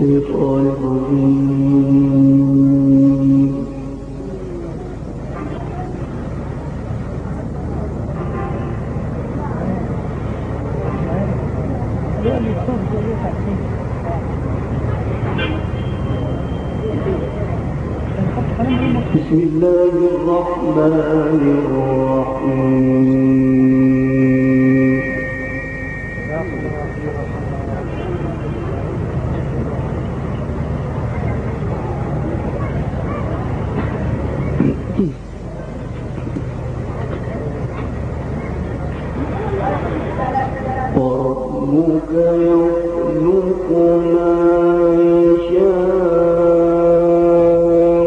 الشيطان الرجيم. بسم الله الرحمن الرحيم. وربك يخلق ما يشاء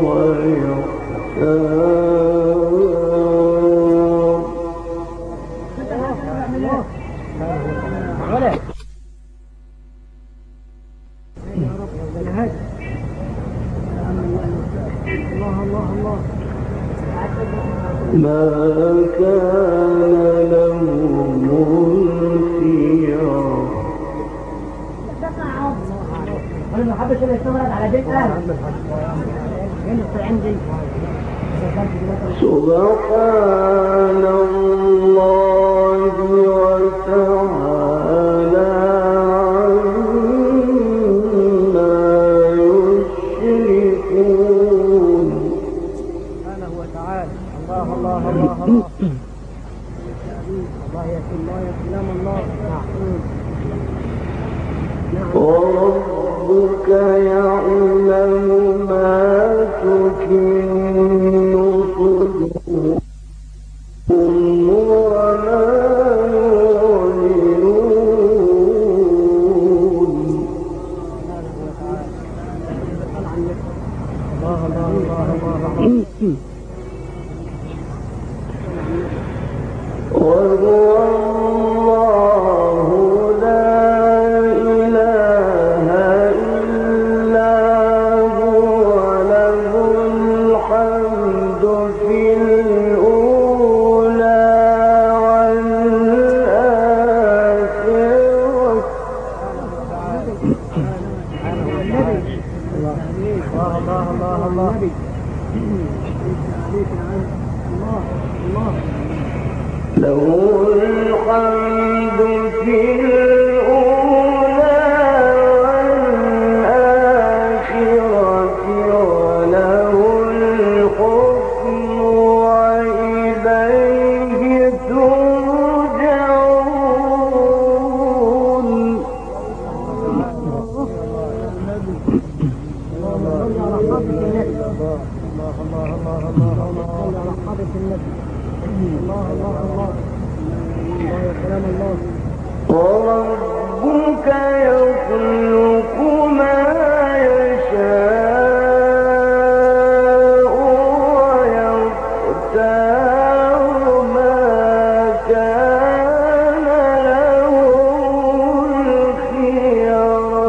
ويختار. ما كان لهم الخيار. أنا ما حبيتش اللي يشتغل على بيت أهل. سبحان الله وتعالى عما يشركون. سبحانه وتعالى. الله الله الله الله. الله يا سلام الله. وربك يعلم ما تكن صدورهم وما يعلنون. الله الله الله الله. وهو الله لا إله إلا هو له الحمد في الأولى والآخرة. الله الله الله. له الحمد في الأولى والآخرة وله الحكم وإليه ترجعون. وربك يخلق ما يشاء ويختار ما كان له الخيرة.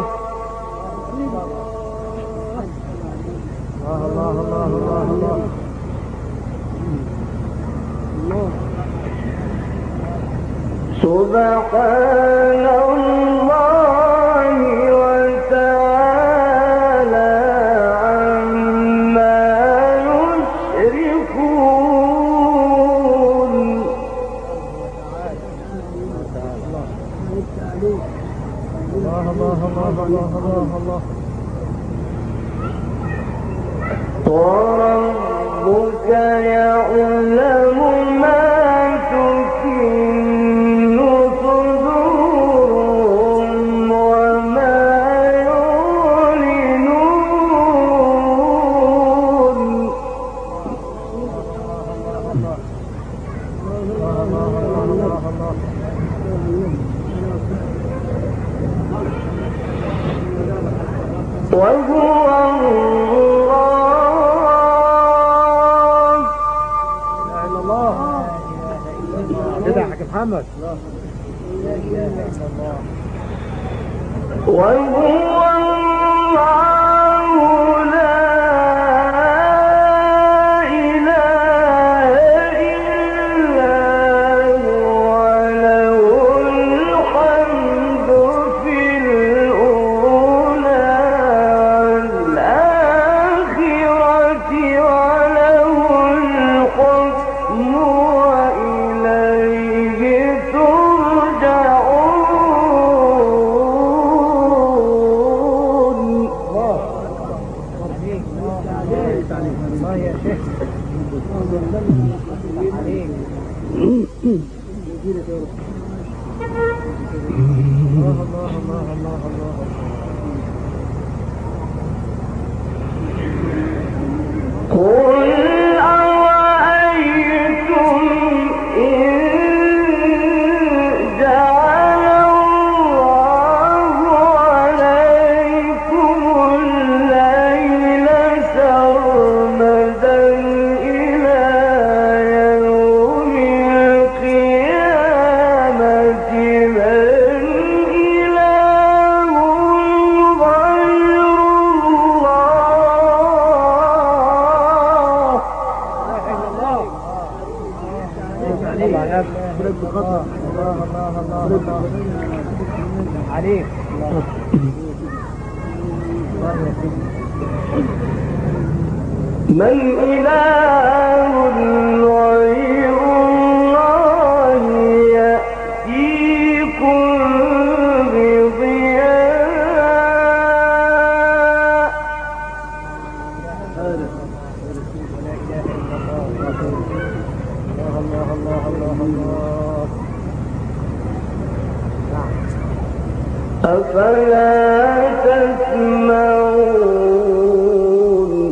الله الله الله الله. سبحان الله وتعالى عما يشركون. الله الله الله الله الله. وربك يعلم ما تكن صدورهم وما يعلنون. وهو محمد. وهو الله لا إله إلا هو له الحمد في الأولى عليك من إله غير الله يأتيكم بضياء أفلا تسمعون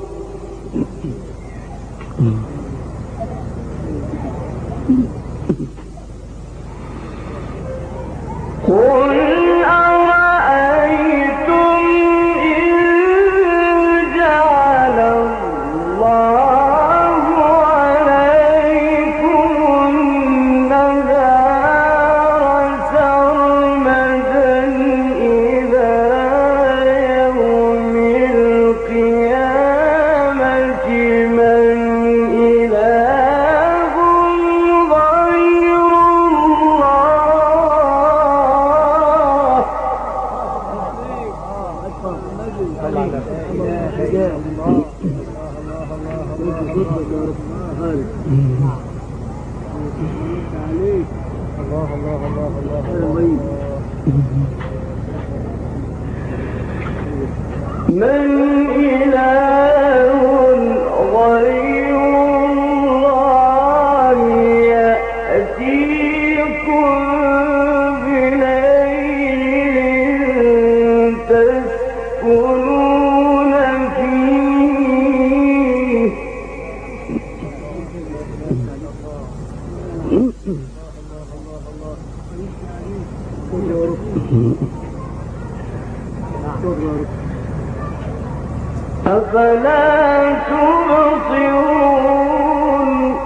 قل أرأيتم إن جعل الله عليكم النهار سرمدا إلى يوم القيامة من إله غير من إله غير الله يأتيكم بليل تسكنون فيه أفلا تبصرون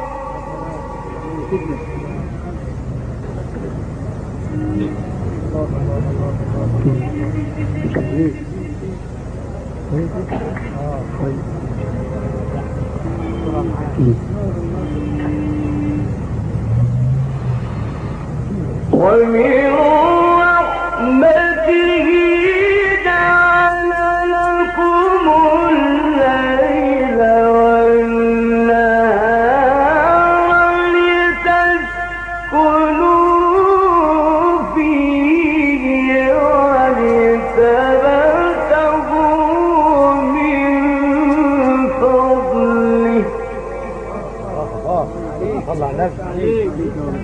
ومن رحمته جعل لكم الليل والنهار لتسكنوا فيه ولتبتغوا من فضله الله عليك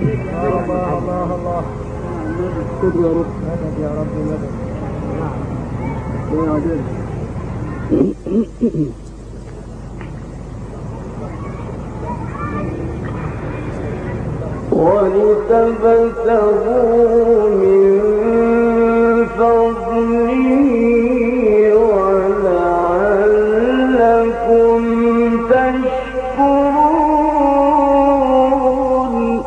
الله خذ يا رب مدد يا رب مدد يا عدل ولتبتغوا من فضله ولعلكم تشكرون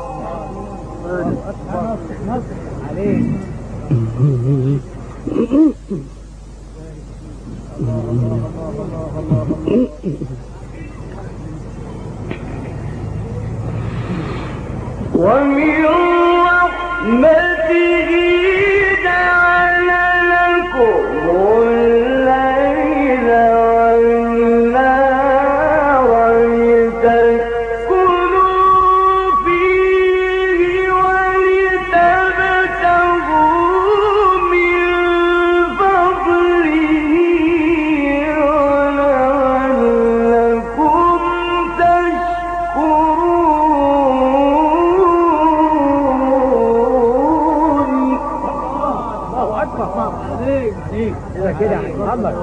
عليك ومن رحمته جعل لكم الليل والنهار لتسكنوا فيه ولتبتغوا من فضله ولعلكم تشكرون إذا كده محمد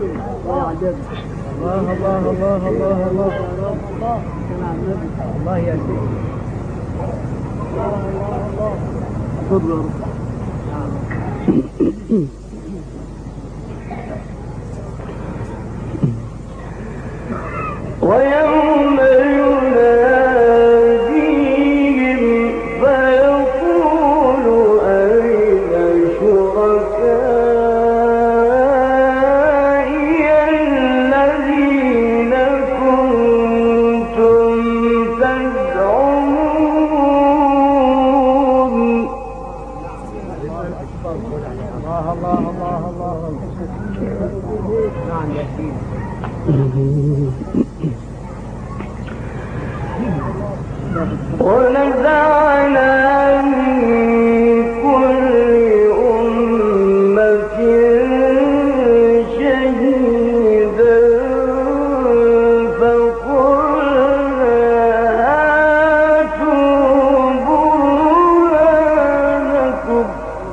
الله الله الله الله الله الله يا سيدي تفضل. ويوم يناديهم فيقول أين شركائي الذين كنتم تزعمون. الله الله الله الله نعم يا سيدي ونزعنا من كل أمة شهيدا فقلنا هاتوا برهانكم.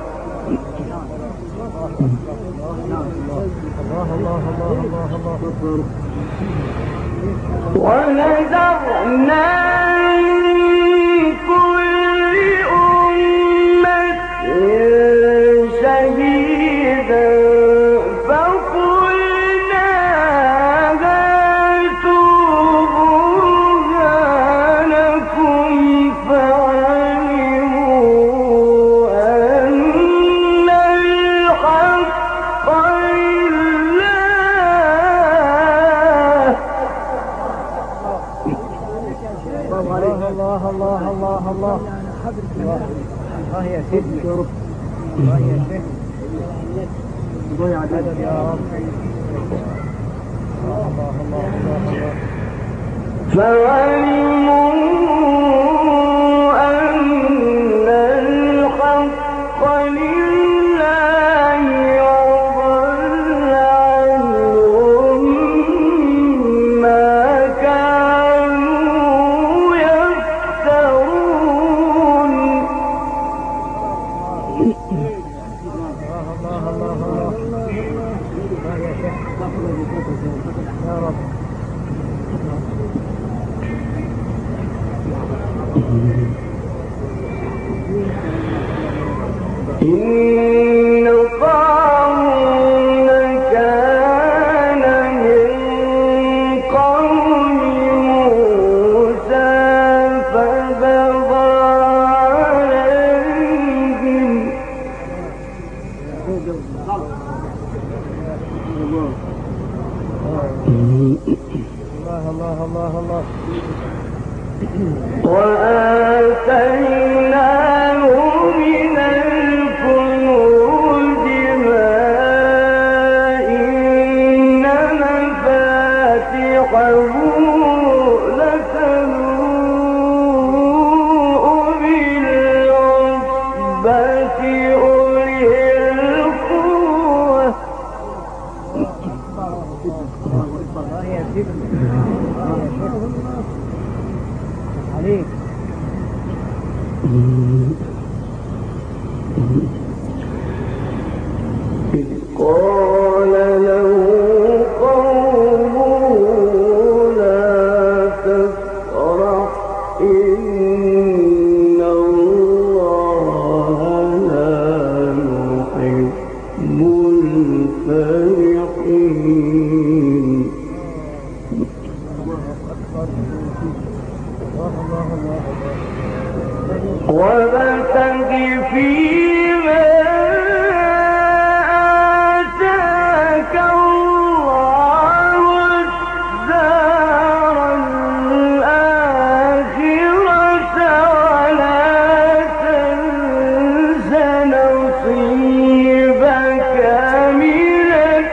ونزعنا من كل أمة شهيدا فقلنا هاتوا برهانكم فعلموا أن الحق الله الله الله الله الله يا سيدي يا رب الله يا شيخ ضيع عدد يا رب الله الله الله الله فعلموا أن الحق لله وضل عنهم ما كانوا يفترون. الله الله الله يا شيخ يا رب إن قارون كان من قوم موسى فبغى عليهم الله الله الله وآتيناه من الكنوز ما إن مفاتحه لتنوء بالعصبة أولي القوة. الله يا سيدي عليك إذ قال له قومه لا تفرح إن الله لا يحب الفرحين. وابتغ فيما آتاك الله الدار الآخرة ولا تنس نصيبك من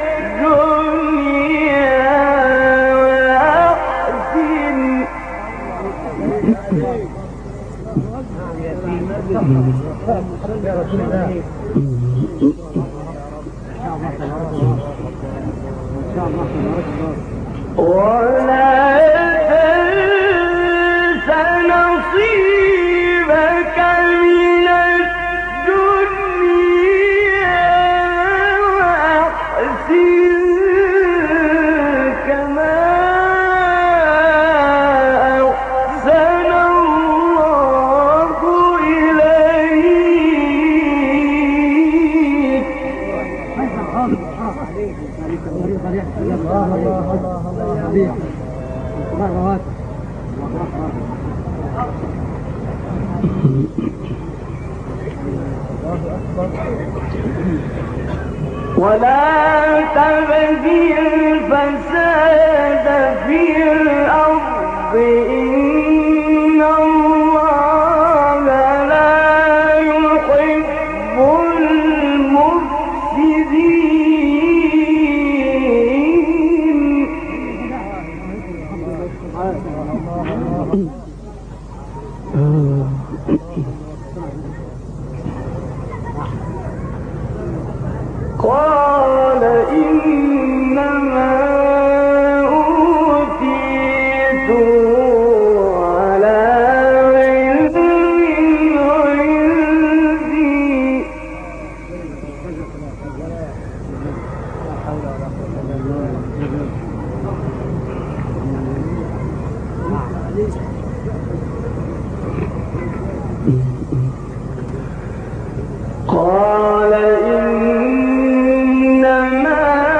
الدنيا وأحسن يا رسول الله ولا تنس نصيبك من الدنيا ولا تبغي الفساد في الأرض إن الله لا يحب المفسدين. قال إنما أوتيته على علم عندي. قال إنما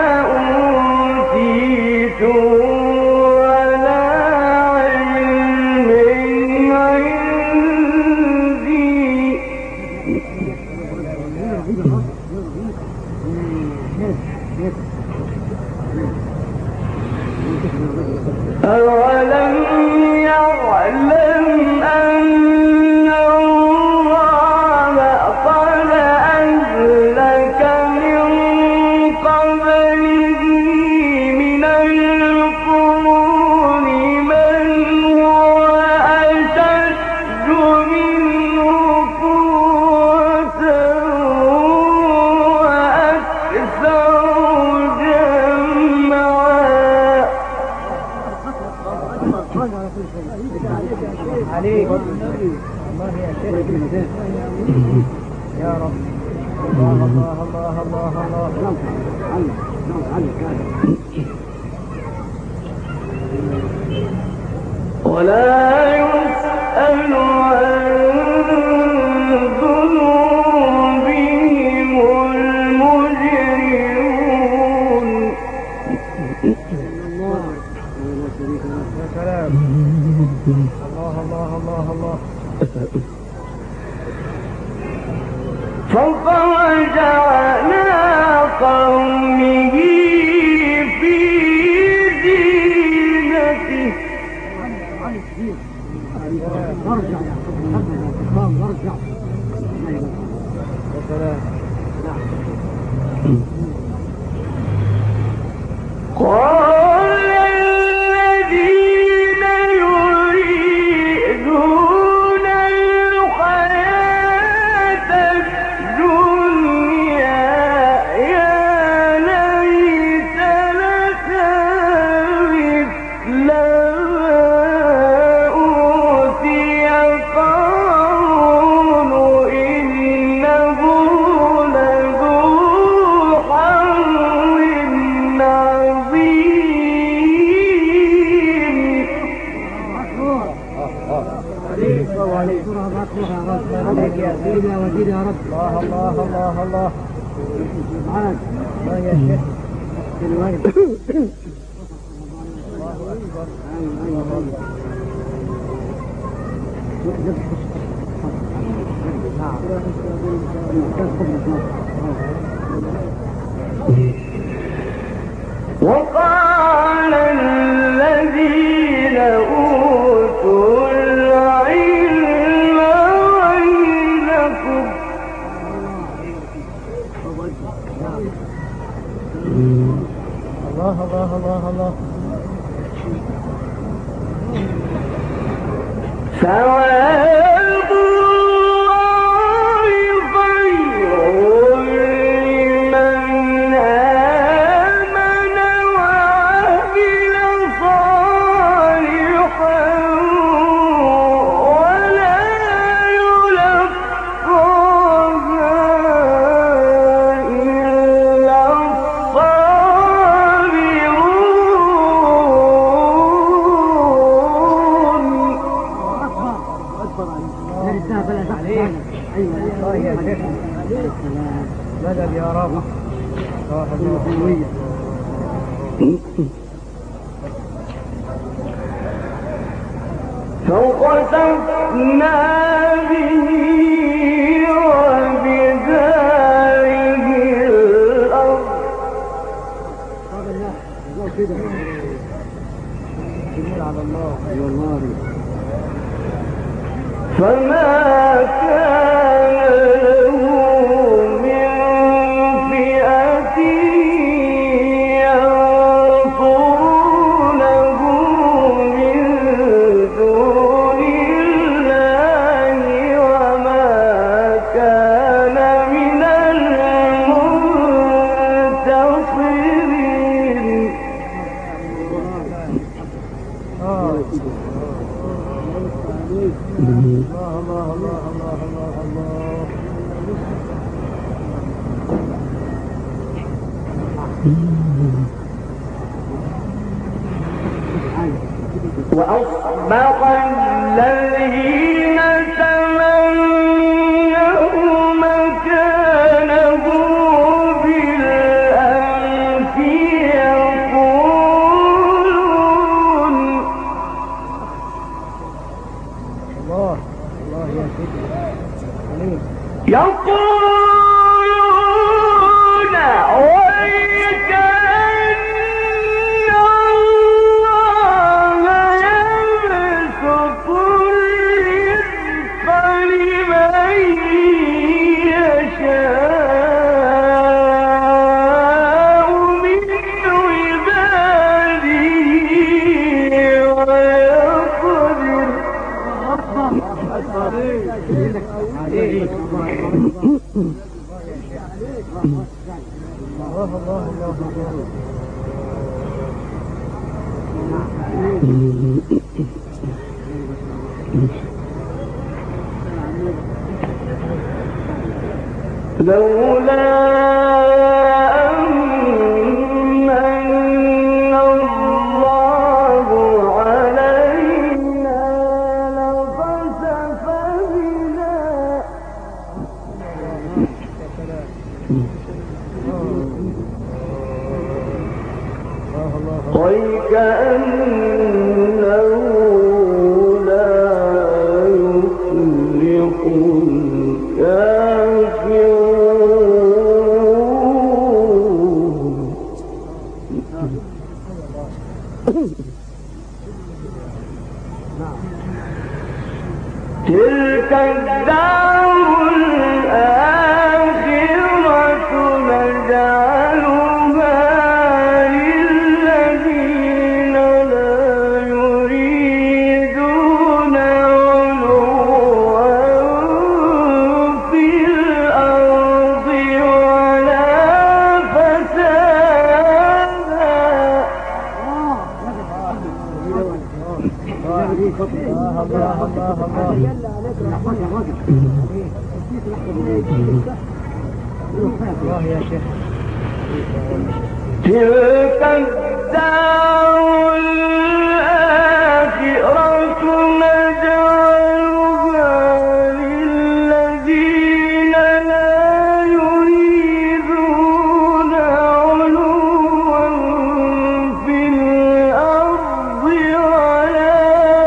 أوتيته على علم عندي. أولم يعلم أن الله قد أهلك من قبله من القرون من هو أشد منه قوة وأكثر جمعا. عليك الله يا شيخ يا رب. الله الله الله الله الله. ولا يسأل عن ذنوبهم المجرمون. يا سلام. الله الله الله الله. فخرج على قومه في زينته. يا سلام. قال الذين يريدون الحياة الدنيا يا ليت لنا مثل ما أوتي قارون إنه لذو حظ عليك يا سيدي يا وزير يا رب. الله الله الله الله. الله يا شيخ. الله أكبر. وقال الذين أوتوا العلم ويلكم. الله الله الله الله. ثواب الله خير لمن آمن وعمل صالحا ولا يلقاها إلا الصابرون. فخسفنا به وبداره الأرض فما كان له من فئة ينصرونه من دون الله وما كان من المنتصرين. وأصبح الذين تمنوا مكانه بالأمس يقولون ويك لولا أمن الله علينا لخسف بنا وكأنه لا يفلح الكافرون. تلك الدار الآخرة نجعلها للذين لا يريدون علوا في الأرض ولا فسادا. تلك الدار الآخرة نجعلها للذين لا يريدون علوا في الأرض ولا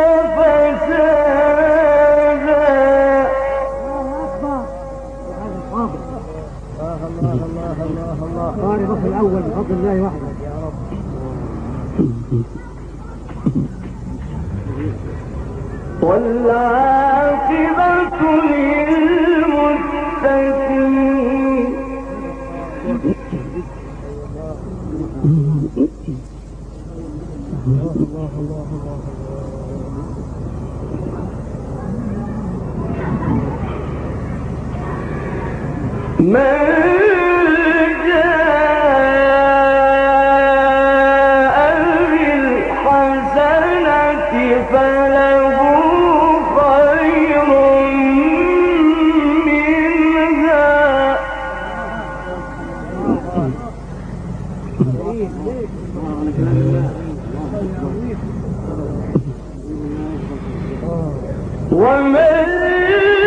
فسادا. الله الأول بفضل الله وحده يا رب. والعاقبة للمتقين. من جاء بالحسنة فله خير منها ومن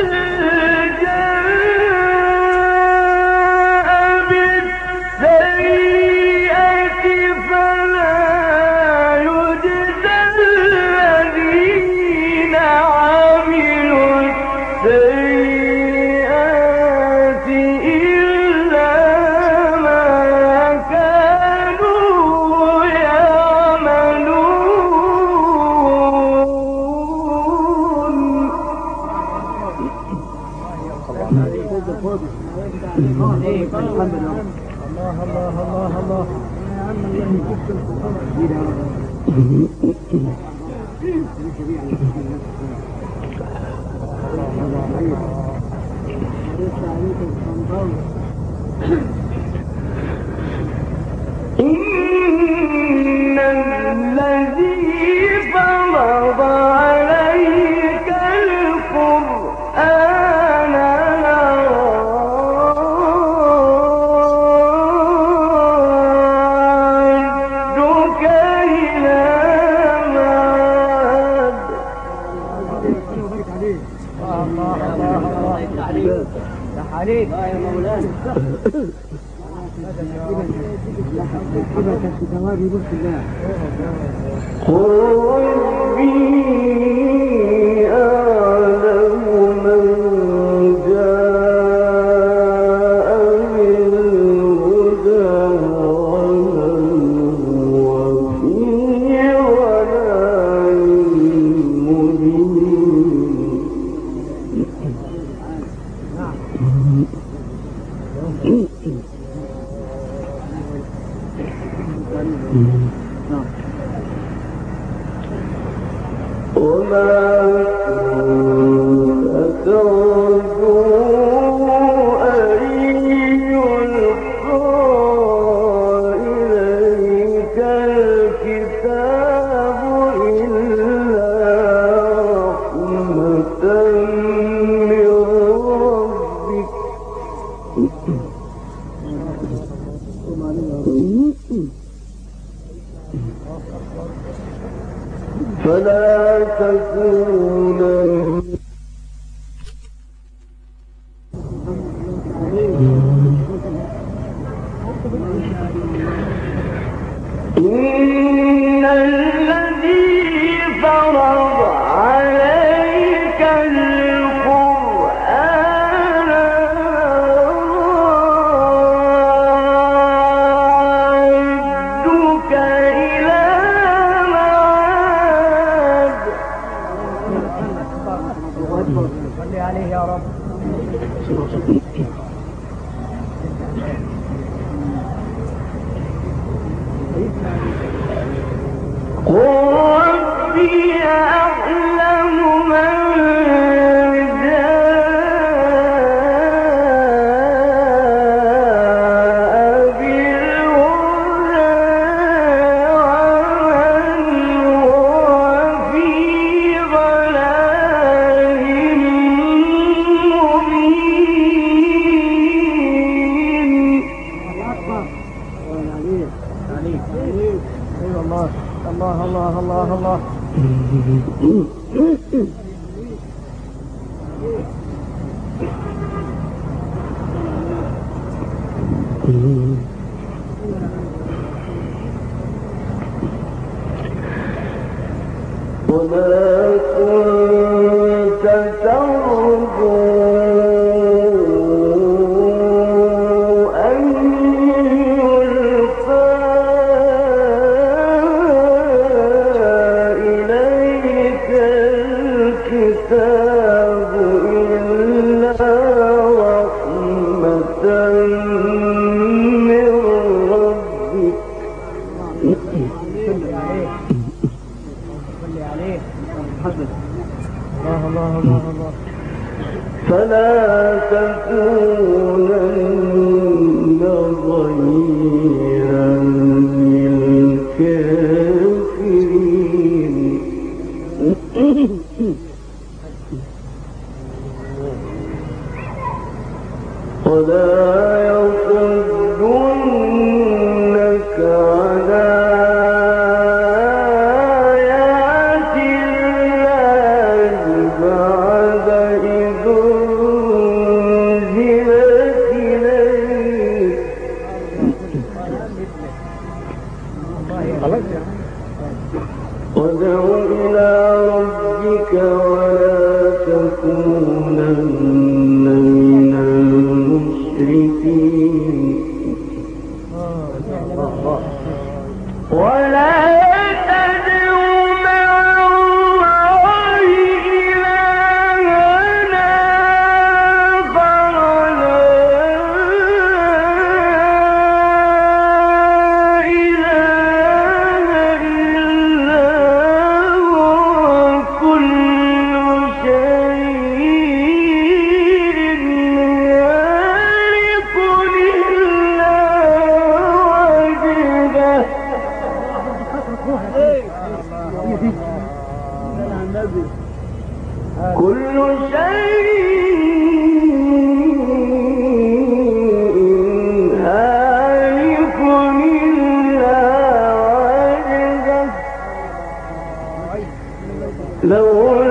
جاء بالسيئة الله الله الله يا عم إن الذي فرض عليك القرآن لردك إلى معاد. عليك يا مولانا قل ربي أعلم من جاء بالهدى ومن هو في ضلال مبين. وما كنت ترجو أن يلقى إليك الكتاب إلا رحمة من ربك. فلا تكونن إن الذي فرض عليك القرآن لردك إلى معاد. صلي عليه يا رب. قل ربي أعلم من جاء بالهدى ومن هو في ضلال مبين. الله الله الله الله الله. وما كنت ترجو أن يلقى إليك الكتاب إلا رحمة من ربك. الله الله الله الله. فلا تكونن ظهيرا للكافرين. ولا يصدنك عن آيات الله بعد إذ أنزلت إليك. وادع إلى ربك ولا تكونن من المشركين. ولا تدع مع الله إلهًا آخر لا لو